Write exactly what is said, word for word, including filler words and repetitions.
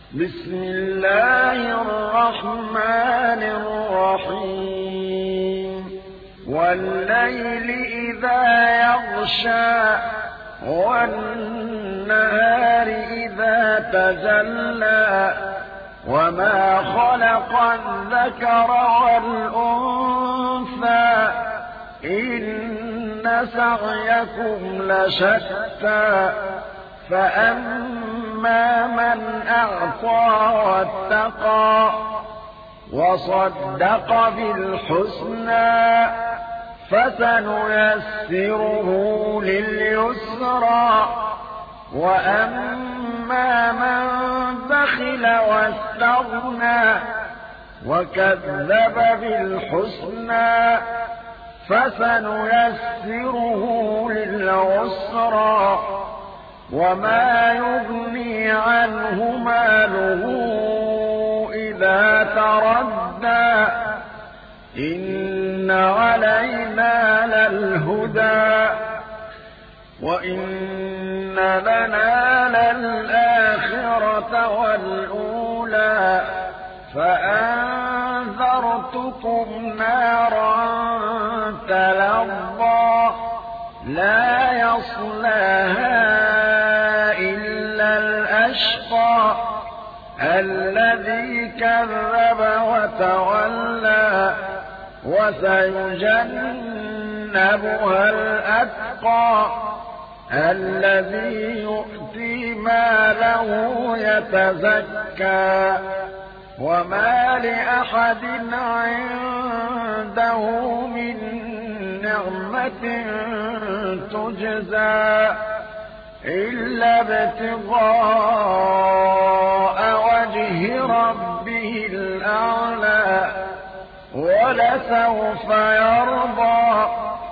بسم الله الرحمن الرحيم والليل إذا يغشى والنهار إذا تجلى وما خلق الذكر والأنثى إن سعيكم لشتى فأما من أعطى واتقى وصدق بالحسنى فسنيسره لليسرى وأما من بخل واستغنى وكذب بالحسنى فسنيسره للعسرى وما يغني عنه ماله إذا تردى إن علينا للهدى وإن لنا للآخرة والأولى فأنذرتكم نارا تلظى لا يصلاها إلا الأشقى الذي كذب وتولى وسيجنبها الأتقى الذي يؤتي ماله يتزكى وما لأحد عنده من نعمة تجزى إلا ابتغاء وجه ربه الأعلى ولسوف يرضى